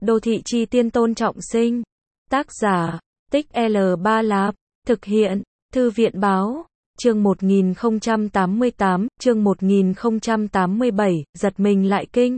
Đô thị chi tiên Tôn Trọng Sinh. Tác giả, Tích L Ba Lạp. Thực hiện, Thư viện báo. Chương 1088, chương 1087, giật mình lại kinh.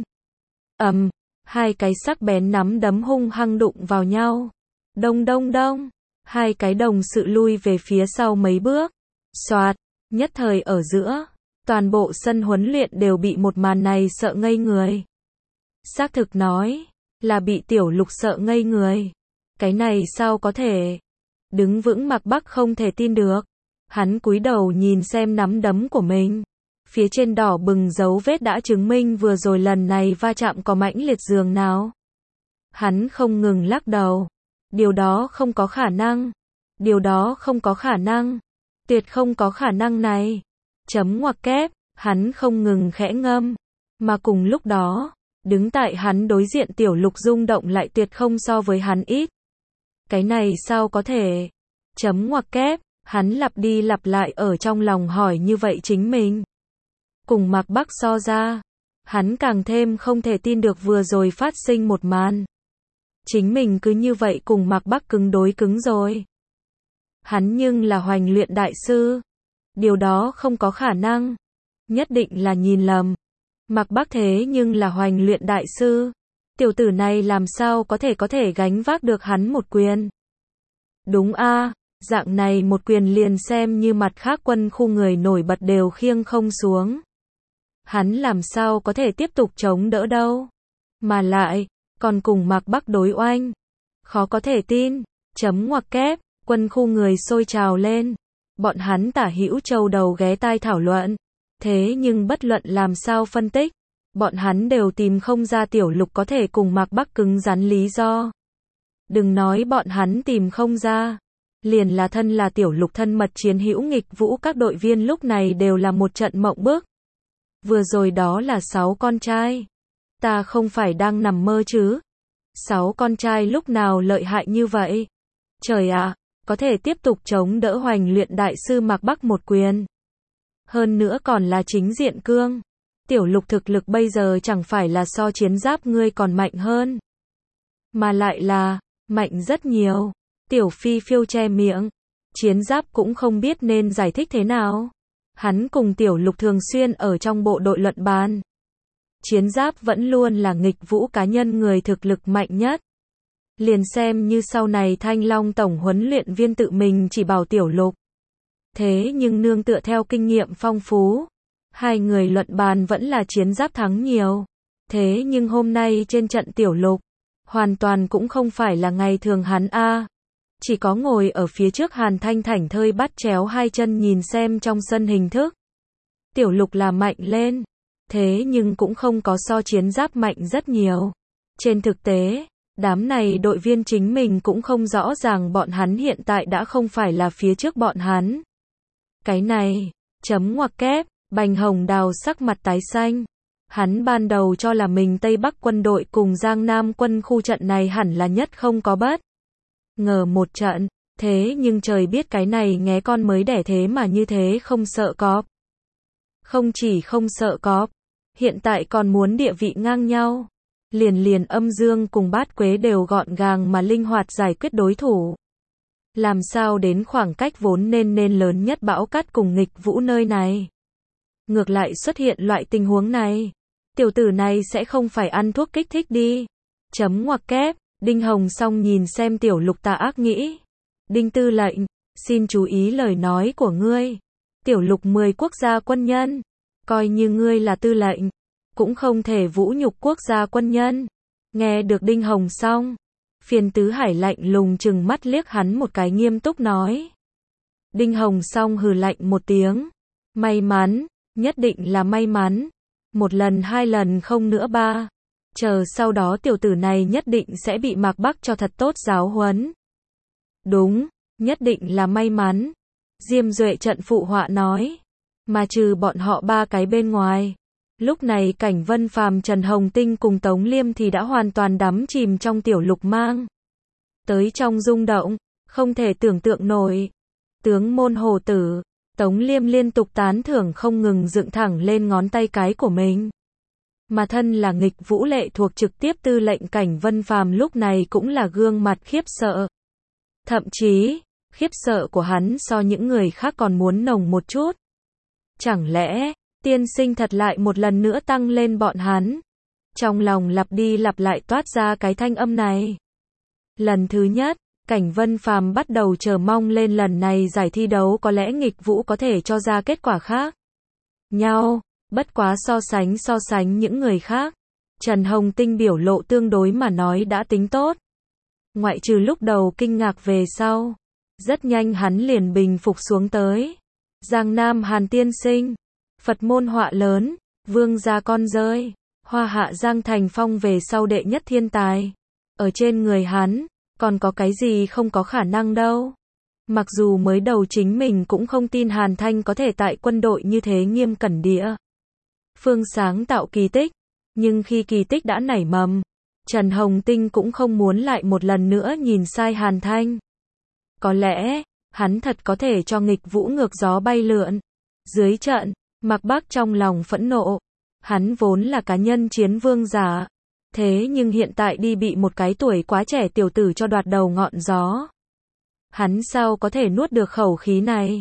Hai cái sắc bén nắm đấm hung hăng đụng vào nhau. Đông đông đông. Hai cái đồng sự lui về phía sau mấy bước. Xoạt, nhất thời ở giữa, toàn bộ sân huấn luyện đều bị một màn này sợ ngây người. Xác thực nói, là bị Tiểu Lục sợ ngây người. Cái này sao có thể? Đứng vững Mạc Bắc không thể tin được. Hắn cúi đầu nhìn xem nắm đấm của mình. Phía trên đỏ bừng dấu vết đã chứng minh vừa rồi lần này va chạm có mãnh liệt dường nào. Hắn không ngừng lắc đầu. Điều đó không có khả năng. Điều đó không có khả năng. Tuyệt không có khả năng này. Chấm ngoặc kép, hắn không ngừng khẽ ngâm. Mà cùng lúc đó, đứng tại hắn đối diện Tiểu Lục rung động lại tuyệt không so với hắn ít. Cái này sao có thể? Chấm ngoặc kép, hắn lặp đi lặp lại ở trong lòng hỏi như vậy chính mình. Cùng Mạc Bắc so ra, hắn càng thêm không thể tin được vừa rồi phát sinh một màn. Chính mình cứ như vậy cùng Mạc Bắc cứng đối cứng rồi. Hắn nhưng là hoành luyện đại sư. Điều đó không có khả năng. Nhất định là nhìn lầm. Mạc Bắc thế nhưng là hoành luyện đại sư. Tiểu tử này làm sao có thể gánh vác được hắn một quyền. Đúng a, dạng này một quyền liền xem như mặt khác quân khu người nổi bật đều khiêng không xuống. Hắn làm sao có thể tiếp tục chống đỡ đâu. Mà lại, còn cùng Mạc Bắc đối oanh. Khó có thể tin. Chấm ngoặc kép, quân khu người sôi trào lên. Bọn hắn tả hữu châu đầu ghé tai thảo luận. Thế nhưng bất luận làm sao phân tích, bọn hắn đều tìm không ra Tiểu Lục có thể cùng Mạc Bắc cứng rắn lý do. Đừng nói bọn hắn tìm không ra. Liền là thân là Tiểu Lục thân mật chiến hữu nghịch vũ các đội viên lúc này đều là một trận mộng bức. Vừa rồi đó là 6 con trai. Ta không phải đang nằm mơ chứ. 6 con trai lúc nào lợi hại như vậy. Trời ạ, có thể tiếp tục chống đỡ hoành luyện đại sư Mạc Bắc một quyền. Hơn nữa còn là chính diện cương. Tiểu Lục thực lực bây giờ chẳng phải là so chiến giáp ngươi còn mạnh hơn. Mà lại là, mạnh rất nhiều. Tiểu Phi Phiêu che miệng. Chiến giáp cũng không biết nên giải thích thế nào. Hắn cùng Tiểu Lục thường xuyên ở trong bộ đội luận bàn. Chiến giáp vẫn luôn là nghịch vũ cá nhân người thực lực mạnh nhất. Liền xem như sau này Thanh Long tổng huấn luyện viên tự mình chỉ bảo Tiểu Lục. Thế nhưng nương tựa theo kinh nghiệm phong phú, hai người luận bàn vẫn là chiến giáp thắng nhiều. Thế nhưng hôm nay trên trận Tiểu Lục, hoàn toàn cũng không phải là ngày thường hắn a. Chỉ có ngồi ở phía trước Hàn Thanh thảnh thơi bắt chéo hai chân nhìn xem trong sân hình thức. Tiểu Lục là mạnh lên, thế nhưng cũng không có so chiến giáp mạnh rất nhiều. Trên thực tế, đám này đội viên chính mình cũng không rõ ràng bọn hắn hiện tại đã không phải là phía trước bọn hắn. Cái này, chấm ngoặc kép, Bành Hồng Đào sắc mặt tái xanh. Hắn ban đầu cho là mình Tây Bắc quân đội cùng Giang Nam quân khu trận này hẳn là nhất không có bất ngờ một trận, thế nhưng trời biết cái này nghé con mới đẻ thế mà như thế không sợ cọp. Không chỉ không sợ cọp, hiện tại còn muốn địa vị ngang nhau. Liền Âm Dương cùng Bát Quế đều gọn gàng mà linh hoạt giải quyết đối thủ. Làm sao đến khoảng cách vốn nên lớn nhất Bão Cát cùng nghịch vũ nơi này. Ngược lại xuất hiện loại tình huống này. Tiểu tử này sẽ không phải ăn thuốc kích thích đi. Chấm ngoặc kép, Đinh Hồng Song nhìn xem Tiểu Lục tà ác nghĩ. Đinh tư lệnh, xin chú ý lời nói của ngươi. Tiểu Lục 10 quốc gia quân nhân. Coi như ngươi là tư lệnh, cũng không thể vũ nhục quốc gia quân nhân. Nghe được Đinh Hồng Song, Phiền Tứ Hải lạnh lùng chừng mắt liếc hắn một cái nghiêm túc nói. Đinh Hồng Song hừ lạnh một tiếng. May mắn, nhất định là may mắn. Một lần 2 lần không nữa 3. Chờ sau đó tiểu tử này nhất định sẽ bị Mạc Bắc cho thật tốt giáo huấn. Đúng, nhất định là may mắn. Diêm Duệ trận phụ họa nói. Mà trừ bọn họ 3 cái bên ngoài. Lúc này Cảnh Vân Phàm, Trần Hồng Tinh cùng Tống Liêm thì đã hoàn toàn đắm chìm trong Tiểu Lục mang tới trong rung động, không thể tưởng tượng nổi. Tướng môn Hồ Tử, Tống Liêm liên tục tán thưởng không ngừng dựng thẳng lên ngón tay cái của mình. Mà thân là nghịch vũ lệ thuộc trực tiếp tư lệnh Cảnh Vân Phàm lúc này cũng là gương mặt khiếp sợ. Thậm chí, khiếp sợ của hắn so những người khác còn muốn nồng một chút. Chẳng lẽ, tiên sinh thật lại một lần nữa tăng lên bọn hắn? Trong lòng lặp đi lặp lại toát ra cái thanh âm này. Lần thứ nhất, Cảnh Vân Phàm bắt đầu chờ mong lên lần này giải thi đấu có lẽ nghịch vũ có thể cho ra kết quả khác nhau. Bất quá so sánh những người khác, Trần Hồng Tinh biểu lộ tương đối mà nói đã tính tốt. Ngoại trừ lúc đầu kinh ngạc về sau, rất nhanh hắn liền bình phục xuống tới. Giang Nam Hàn tiên sinh, Phật môn họa lớn, vương gia con rơi, hoa hạ Giang Thành Phong về sau đệ nhất thiên tài. Ở trên người hắn, còn có cái gì không có khả năng đâu. Mặc dù mới đầu chính mình cũng không tin Hàn Thanh có thể tại quân đội như thế nghiêm cẩn địa phương sáng tạo kỳ tích, nhưng khi kỳ tích đã nảy mầm, Trần Hồng Tinh cũng không muốn lại một lần nữa nhìn sai Hàn Thanh. Có lẽ, hắn thật có thể cho nghịch vũ ngược gió bay lượn. Dưới trận, Mạc Bắc trong lòng phẫn nộ. Hắn vốn là cá nhân chiến vương giả. Thế nhưng hiện tại đi bị một cái tuổi quá trẻ tiểu tử cho đoạt đầu ngọn gió. Hắn sao có thể nuốt được khẩu khí này?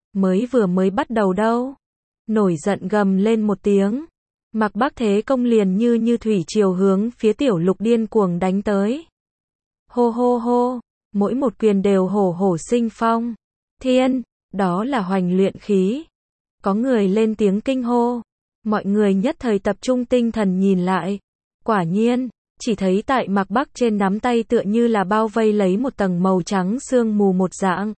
Mới bắt đầu đâu. Nổi giận gầm lên một tiếng. Mạc Bắc thế công liền như thủy triều hướng phía tiểu lục điên cuồng đánh tới. Hô hô hô, mỗi một quyền đều hổ hổ sinh phong. Thiên, đó là hoành luyện khí. Có người lên tiếng kinh hô. Mọi người nhất thời tập trung tinh thần nhìn lại. Quả nhiên, chỉ thấy tại Mạc Bắc trên nắm tay tựa như là bao vây lấy một tầng màu trắng sương mù một dạng.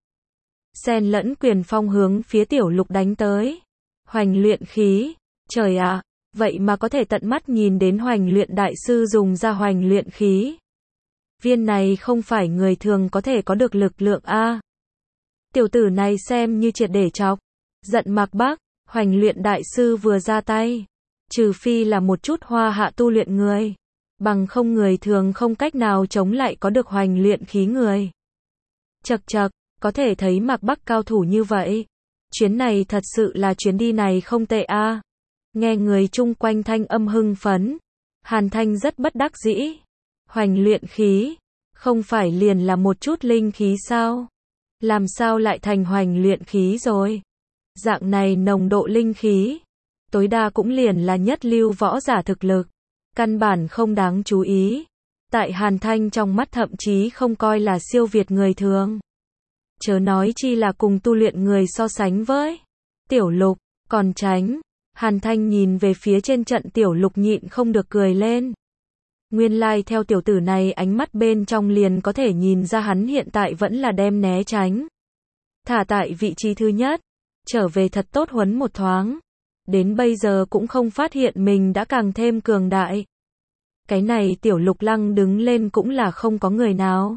Xen lẫn quyền phong hướng phía tiểu lục đánh tới. Hoành luyện khí, trời ạ, vậy mà có thể tận mắt nhìn đến hoành luyện đại sư dùng ra hoành luyện khí. Viên này không phải người thường có thể có được lực lượng a. Tiểu tử này xem như triệt để chọc giận Mạc Bắc, hoành luyện đại sư vừa ra tay, trừ phi là một chút hoa hạ tu luyện người, bằng không người thường không cách nào chống lại có được hoành luyện khí người. Chậc, có thể thấy Mạc Bắc cao thủ như vậy. Chuyến này thật sự là chuyến đi này không tệ a. Nghe người chung quanh thanh âm hưng phấn, Hàn Thanh rất bất đắc dĩ. Hoành luyện khí, không phải liền là một chút linh khí sao? Làm sao lại thành hoành luyện khí rồi? Dạng này nồng độ linh khí, tối đa cũng liền là nhất lưu võ giả thực lực, căn bản không đáng chú ý. Tại Hàn Thanh trong mắt thậm chí không coi là siêu việt người thường. Chớ nói chi là cùng tu luyện người so sánh với tiểu lục, còn tránh. Hàn Thanh nhìn về phía trên trận tiểu lục nhịn không được cười lên. Nguyên lai theo tiểu tử này ánh mắt bên trong liền có thể nhìn ra hắn hiện tại vẫn là đem né tránh. Thả tại vị trí thứ nhất, trở về thật tốt huấn một thoáng. Đến bây giờ cũng không phát hiện mình đã càng thêm cường đại. Cái này tiểu lục lăng đứng lên cũng là không có người nào.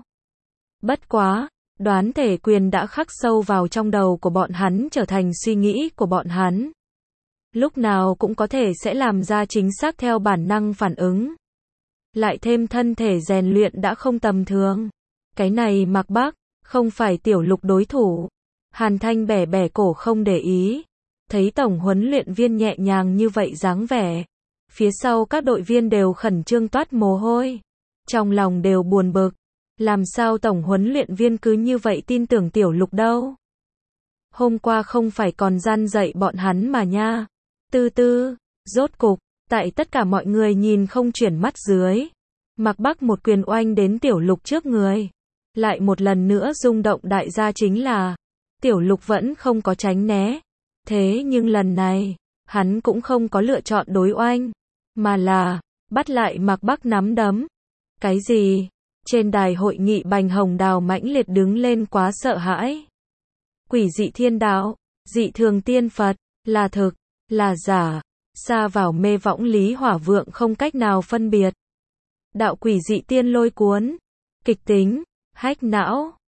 Bất quá, đoán thể quyền đã khắc sâu vào trong đầu của bọn hắn trở thành suy nghĩ của bọn hắn. Lúc nào cũng có thể sẽ làm ra chính xác theo bản năng phản ứng. Lại thêm thân thể rèn luyện đã không tầm thường. Cái này Mạc Bắc, không phải tiểu lục đối thủ. Hàn Thanh bẻ bẻ cổ không để ý. Thấy tổng huấn luyện viên nhẹ nhàng như vậy dáng vẻ. Phía sau các đội viên đều khẩn trương toát mồ hôi. Trong lòng đều buồn bực. Làm sao tổng huấn luyện viên cứ như vậy tin tưởng tiểu lục đâu? Hôm qua không phải còn gian dạy bọn hắn mà nha. Rốt cục, tại tất cả mọi người nhìn không chuyển mắt dưới. Mạc Bắc một quyền oanh đến tiểu lục trước người. Lại một lần nữa rung động đại gia chính là, tiểu lục vẫn không có tránh né. Thế nhưng lần này, hắn cũng không có lựa chọn đối oanh, mà là, bắt lại Mạc Bắc nắm đấm. Cái gì? Trên đài hội nghị Bành Hồng Đào mãnh liệt đứng lên quá sợ hãi. Quỷ dị thiên đạo, dị thường tiên Phật, là thực, là giả, xa vào mê võng Lý Hỏa Vượng không cách nào phân biệt. Đạo quỷ dị tiên lôi cuốn, kịch tính, hách não,